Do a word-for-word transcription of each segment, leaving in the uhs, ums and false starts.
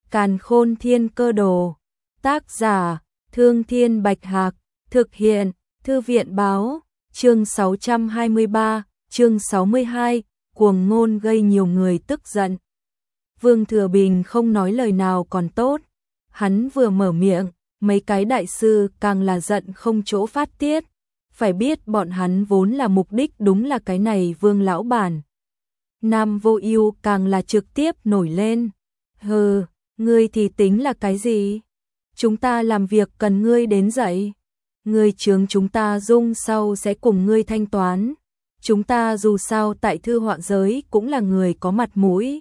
Càn Khôn Thiên Cơ Đồ. Tác giả: Thương Thiên Bạch Hạc. Thực hiện: Thư viện báo. Chương sáu trăm hai mươi ba, chương sáu mươi hai, cuồng ngôn gây nhiều người tức giận. Vương Thừa Bình không nói lời nào còn tốt. Hắn vừa mở miệng, mấy cái đại sư càng là giận không chỗ phát tiết. Phải biết bọn hắn vốn là mục đích đúng là cái này Vương lão bản. Nam Vô Ưu càng là trực tiếp nổi lên. Hừ, ngươi thì tính là cái gì? Chúng ta làm việc cần ngươi đến dậy. Ngươi chướng chúng ta dung sau sẽ cùng ngươi thanh toán. Chúng ta dù sao tại thư họa giới cũng là người có mặt mũi.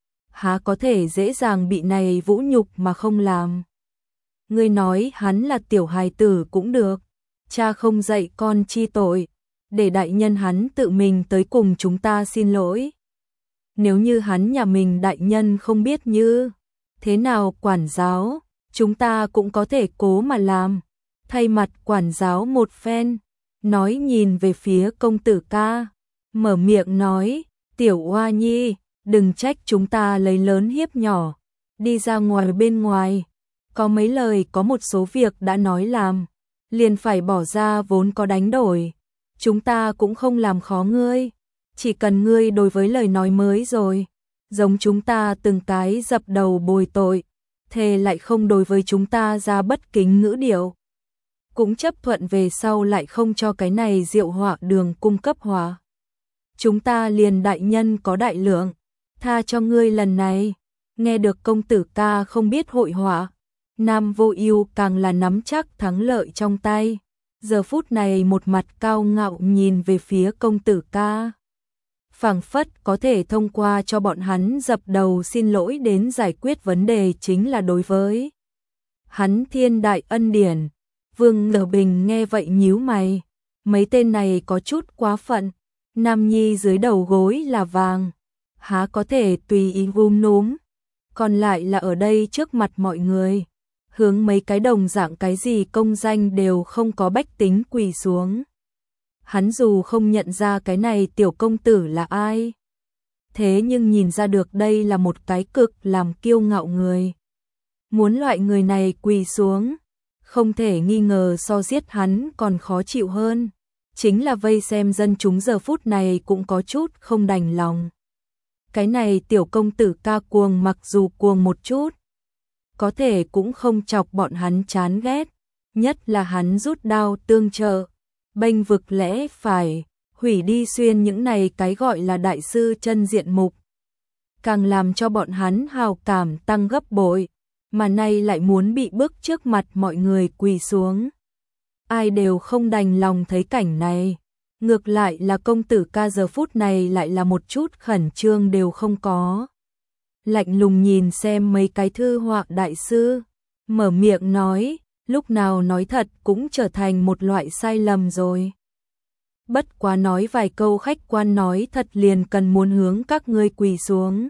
Há có thể dễ dàng bị này vũ nhục mà không làm. Ngươi nói hắn là tiểu hài tử cũng được. Cha không dạy con chi tội. Để đại nhân hắn tự mình tới cùng chúng ta xin lỗi. Nếu như hắn nhà mình đại nhân không biết như thế nào quản giáo, chúng ta cũng có thể cố mà làm. Thay mặt quản giáo một phen, nói nhìn về phía công tử ca, mở miệng nói, tiểu Oa Nhi, đừng trách chúng ta lấy lớn hiếp nhỏ, đi ra ngoài bên ngoài, có mấy lời có một số việc đã nói làm, liền phải bỏ ra vốn có đánh đổi, chúng ta cũng không làm khó ngươi, chỉ cần ngươi đối với lời nói mới rồi, giống chúng ta từng cái dập đầu bồi tội, thề lại không đối với chúng ta ra bất kính ngữ điệu. Cũng chấp thuận về sau lại không cho cái này Diệu Họa Đường cung cấp họa. Chúng ta liền đại nhân có đại lượng, tha cho ngươi lần này. Nghe được công tử ca không biết hội họa, Nam Vô Ưu càng là nắm chắc thắng lợi trong tay. Giờ phút này một mặt cao ngạo nhìn về phía công tử ca. Phảng phất có thể thông qua cho bọn hắn dập đầu xin lỗi đến giải quyết vấn đề chính là đối với hắn thiên đại ân điển. Vương Ngờ Bình nghe vậy nhíu mày, mấy tên này có chút quá phận, nam nhi dưới đầu gối là vàng, há có thể tùy ý vung núm, còn lại là ở đây trước mặt mọi người, hướng mấy cái đồng dạng cái gì công danh đều không có bách tính quỳ xuống. Hắn dù không nhận ra cái này tiểu công tử là ai, thế nhưng nhìn ra được đây là một cái cực làm kiêu ngạo người. Muốn loại người này quỳ xuống, không thể nghi ngờ so giết hắn còn khó chịu hơn. Chính là vây xem dân chúng giờ phút này cũng có chút không đành lòng. Cái này tiểu công tử ca cuồng mặc dù cuồng một chút, có thể cũng không chọc bọn hắn chán ghét. Nhất là hắn rút đao tương trợ, bênh vực lẽ phải, hủy đi xuyên những này cái gọi là đại sư chân diện mục. Càng làm cho bọn hắn hào cảm tăng gấp bội. Mà nay lại muốn bị bức trước mặt mọi người quỳ xuống. Ai đều không đành lòng thấy cảnh này. Ngược lại là công tử ca giờ phút này lại là một chút khẩn trương đều không có. Lạnh lùng nhìn xem mấy cái thư họa đại sư, mở miệng nói, lúc nào nói thật cũng trở thành một loại sai lầm rồi. Bất quá nói vài câu khách quan nói thật liền cần muốn hướng các ngươi quỳ xuống.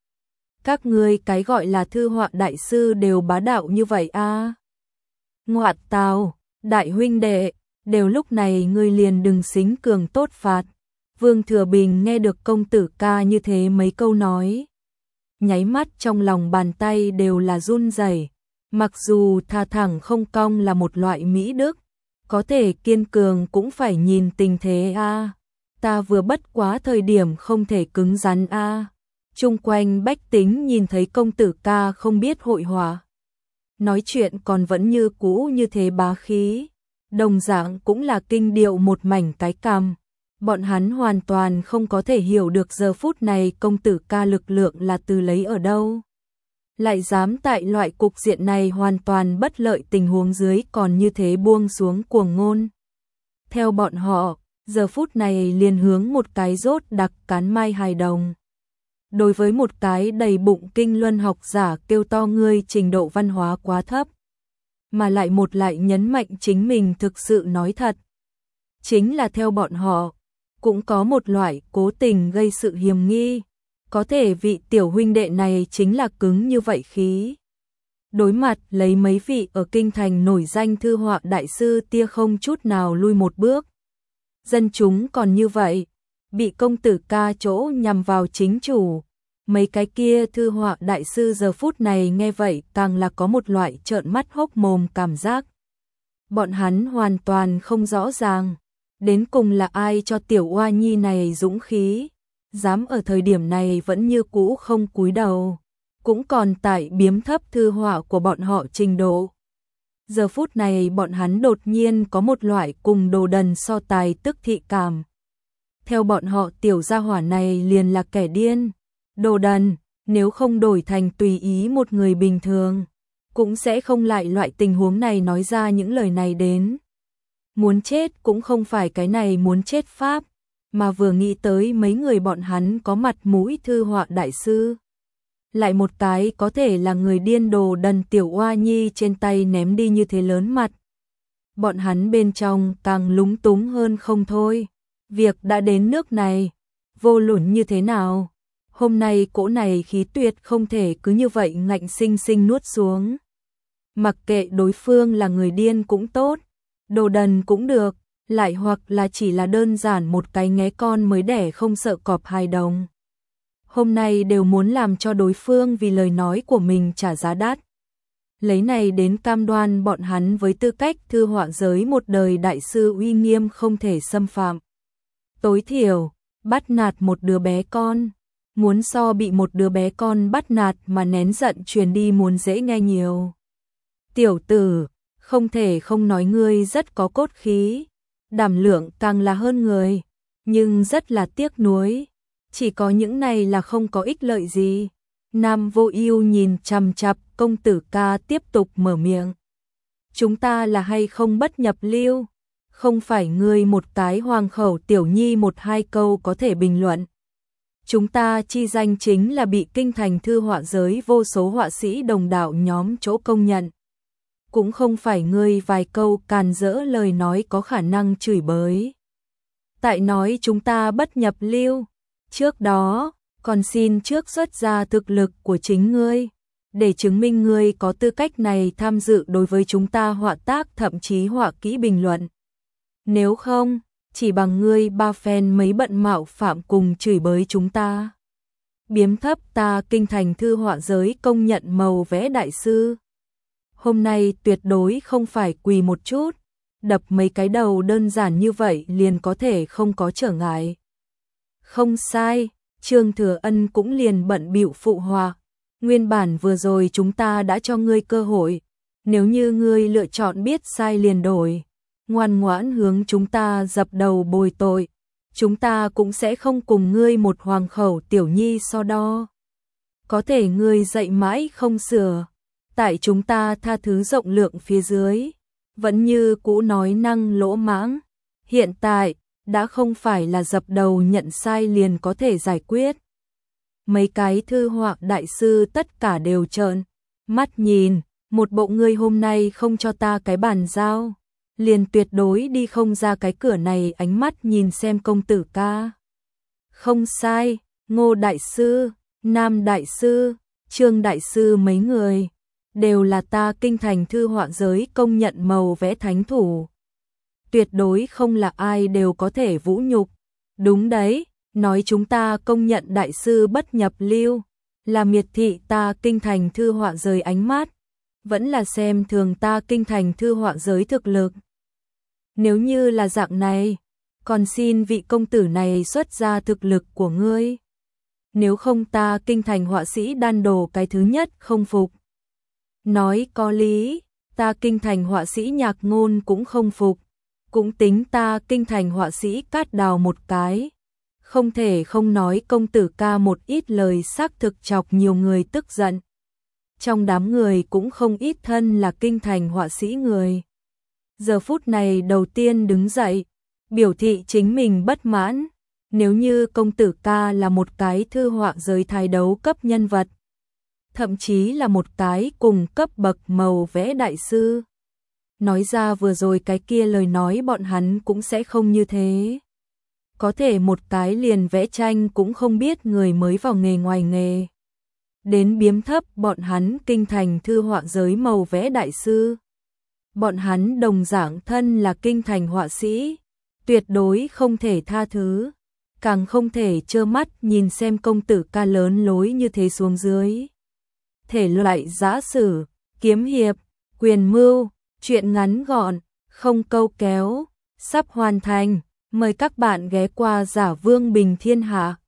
Các ngươi cái gọi là thư họa đại sư đều bá đạo như vậy a? À? Ngoạt tào, đại huynh đệ, đều lúc này ngươi liền đừng xính cường tốt phạt. Vương Thừa Bình nghe được công tử ca như thế mấy câu nói, nháy mắt trong lòng bàn tay đều là run rẩy. Mặc dù tha thẳng không cong là một loại mỹ đức, có thể kiên cường cũng phải nhìn tình thế a. À. Ta vừa bất quá thời điểm không thể cứng rắn a. À. Chung quanh bách tính nhìn thấy công tử ca không biết hội họa, nói chuyện còn vẫn như cũ như thế bá khí, đồng dạng cũng là kinh điệu một mảnh cái cằm. Bọn hắn hoàn toàn không có thể hiểu được giờ phút này công tử ca lực lượng là từ lấy ở đâu. Lại dám tại loại cục diện này hoàn toàn bất lợi tình huống dưới còn như thế buông xuống cuồng ngôn. Theo bọn họ, giờ phút này liền hướng một cái rốt đặc cán mai hài đồng. Đối với một cái đầy bụng kinh luân học giả kêu to ngươi trình độ văn hóa quá thấp, mà lại một lại nhấn mạnh chính mình thực sự nói thật. Chính là theo bọn họ, cũng có một loại cố tình gây sự hiềm nghi, có thể vị tiểu huynh đệ này chính là cứng như vậy khí. Đối mặt lấy mấy vị ở kinh thành nổi danh thư họa đại sư tia không chút nào lui một bước. Dân chúng còn như vậy, bị công tử ca chỗ nhằm vào chính chủ, Mấy cái kia thư họa đại sư giờ phút này nghe vậy càng là có một loại trợn mắt hốc mồm cảm giác. Bọn hắn hoàn toàn không rõ ràng, đến cùng là ai cho tiểu oa nhi này dũng khí, dám ở thời điểm này vẫn như cũ không cúi đầu, cũng còn tại biếm thấp thư họa của bọn họ trình độ. Giờ phút này bọn hắn đột nhiên có một loại cùng đồ đần so tài tức thị cảm. Theo bọn họ tiểu gia hỏa này liền là kẻ điên, đồ đần, nếu không đổi thành tùy ý một người bình thường, cũng sẽ không lại loại tình huống này nói ra những lời này đến. Muốn chết cũng không phải cái này muốn chết pháp, mà vừa nghĩ tới mấy người bọn hắn có mặt mũi thư họa đại sư. Lại một cái có thể là người điên đồ đần tiểu oa nhi trên tay ném đi như thế lớn mặt. Bọn hắn bên trong càng lúng túng hơn không thôi. Việc đã đến nước này, vô luận như thế nào, hôm nay cỗ này khí tuyệt không thể cứ như vậy ngạnh sinh sinh nuốt xuống. Mặc kệ đối phương là người điên cũng tốt, đồ đần cũng được, lại hoặc là chỉ là đơn giản một cái nghé con mới đẻ không sợ cọp hài đồng. Hôm nay đều muốn làm cho đối phương vì lời nói của mình trả giá đắt. Lấy này đến cam đoan bọn hắn với tư cách thư họa giới một đời đại sư uy nghiêm không thể xâm phạm. Tối thiểu, bắt nạt một đứa bé con, muốn so bị một đứa bé con bắt nạt mà nén giận truyền đi muốn dễ nghe nhiều. Tiểu tử, không thể không nói ngươi rất có cốt khí, đảm lượng càng là hơn người, nhưng rất là tiếc nuối, chỉ có những này là không có ích lợi gì. Nam Vô Ưu nhìn chằm chằm công tử ca tiếp tục mở miệng. Chúng ta là hay không bất nhập lưu, không phải ngươi một cái hoàng khẩu tiểu nhi một hai câu có thể bình luận. Chúng ta chi danh chính là bị kinh thành thư họa giới vô số họa sĩ đồng đạo nhóm chỗ công nhận. Cũng không phải ngươi vài câu càn rỡ lời nói có khả năng chửi bới. Tại nói chúng ta bất nhập lưu, trước đó, còn xin trước xuất ra thực lực của chính ngươi, để chứng minh ngươi có tư cách này tham dự đối với chúng ta họa tác thậm chí họa kỹ bình luận. Nếu không, chỉ bằng ngươi ba phen mấy bận mạo phạm cùng chửi bới chúng ta. Biếm thấp ta kinh thành thư họa giới công nhận màu vẽ đại sư. Hôm nay tuyệt đối không phải quỳ một chút, đập mấy cái đầu đơn giản như vậy liền có thể không có trở ngại. Không sai, Trương Thừa Ân cũng liền bận bịu phụ họa. Nguyên bản vừa rồi chúng ta đã cho ngươi cơ hội, nếu như ngươi lựa chọn biết sai liền đổi, ngoan ngoãn hướng chúng ta dập đầu bồi tội, chúng ta cũng sẽ không cùng ngươi một hoàng khẩu tiểu nhi so đo. Có thể ngươi dạy mãi không sửa, tại chúng ta tha thứ rộng lượng phía dưới, vẫn như cũ nói năng lỗ mãng. Hiện tại, đã không phải là dập đầu nhận sai liền có thể giải quyết. Mấy cái thư họa đại sư tất cả đều trợn mắt nhìn, một bộ ngươi hôm nay không cho ta cái bàn giao, liền tuyệt đối đi không ra cái cửa này. Ánh mắt nhìn xem công tử ca. Không sai, Ngô đại sư, Nam đại sư, Trương đại sư mấy người đều là ta kinh thành thư họa giới công nhận màu vẽ thánh thủ. Tuyệt đối không là ai đều có thể vũ nhục. Đúng đấy, nói chúng ta công nhận đại sư bất nhập lưu, là miệt thị ta kinh thành thư họa giới ánh mắt, vẫn là xem thường ta kinh thành thư họa giới thực lực. Nếu như là dạng này, còn xin vị công tử này xuất ra thực lực của ngươi. Nếu không ta kinh thành họa sĩ đan đồ cái thứ nhất không phục. Nói có lý, ta kinh thành họa sĩ nhạc ngôn cũng không phục. Cũng tính ta kinh thành họa sĩ cát đào một cái. Không thể không nói công tử ca một ít lời xác thực chọc nhiều người tức giận. Trong đám người cũng không ít thân là kinh thành họa sĩ người. Giờ phút này đầu tiên đứng dậy, biểu thị chính mình bất mãn. Nếu như công tử ca là một cái thư họa giới thái đấu cấp nhân vật, thậm chí là một cái cùng cấp bậc màu vẽ đại sư, nói ra vừa rồi cái kia lời nói bọn hắn cũng sẽ không như thế. Có thể một cái liền vẽ tranh cũng không biết người mới vào nghề ngoài nghề, đến biếm thấp bọn hắn kinh thành thư họa giới màu vẽ đại sư. Bọn hắn đồng dạng thân là kinh thành họa sĩ, tuyệt đối không thể tha thứ. càng không thể trơ mắt nhìn xem công tử ca lớn lối như thế xuống dưới. Thể loại giã sử, kiếm hiệp, quyền mưu, truyện ngắn gọn, không câu kéo, sắp hoàn thành. Mời các bạn ghé qua Giả Vương Bình Thiên Hạ.